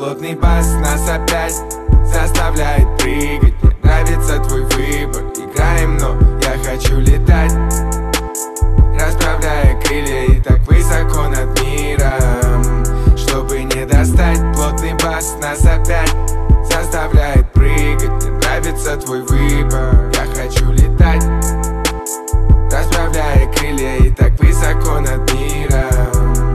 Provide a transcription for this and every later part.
Плотный бас нас опять заставляет прыгать. Мне нравится твой выбор, играем, но я хочу летать, расправляя крылья и так высоко над миром, чтобы не достать. Плотный бас нас опять заставляет прыгать. Мне нравится твой выбор, я хочу летать, расправляя крылья и так высоко над миром.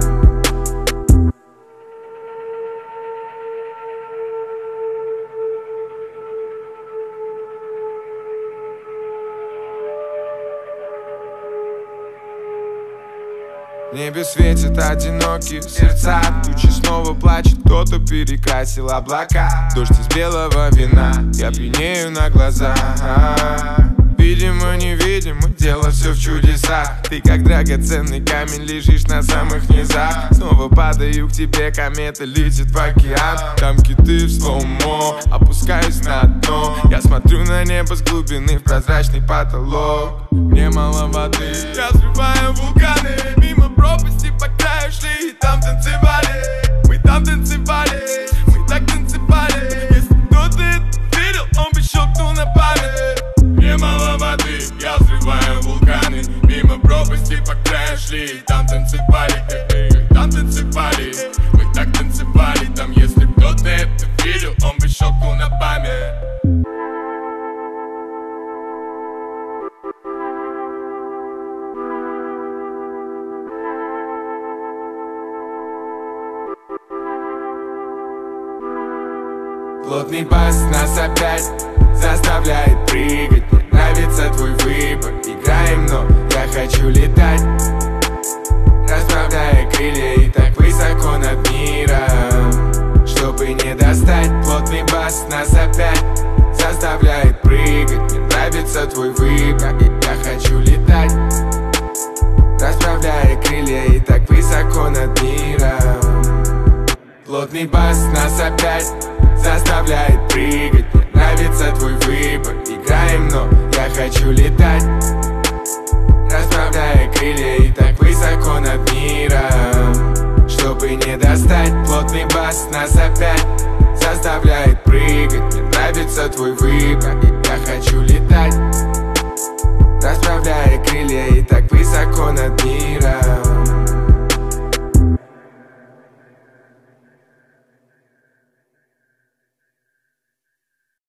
В небе светят одинокие сердца, тучи снова плачет, кто-то перекрасил облака. Дождь из белого вина, я пьянею на глазах. Видимо, невидимо, дело все в чудесах. Ты как драгоценный камень лежишь на самых низах. Снова падаю к тебе, комета летит в океан. Там киты в слоумо, опускаюсь на дно. Я смотрю на небо с глубины в прозрачный потолок. Мне мало воды, я взрываю вулканы. Мимо пропасти по краю шли и там танцевали. Мы там танцевали, мы так танцевали. Если кто-то это видел, он бы щелкнул на память. Мне мало воды, я взрываю вулканы. Мимо пропасти по краю шли и там танцевали. Там танцевали, мы так танцевали. Там если кто-то это видел, он бы щелкнул на память. Плотный бас нас опять заставляет прыгать. Мне нравится твой выбор, играем, но я хочу летать, расправляя крылья и так высоко над миром, чтобы не достать. Плотный бас нас опять заставляет прыгать. Мне нравится твой выбор, я хочу летать, расправляя крылья и так высоко над миром. Плотный бас нас опять заставляет прыгать. Мне нравится твой выбор, играем, но я хочу летать, расправляя крылья и так высоко над миром, чтобы не достать. Плотный бас нас опять заставляет прыгать. Мне нравится твой выбор, я хочу летать, расправляя крылья и так высоко над миром.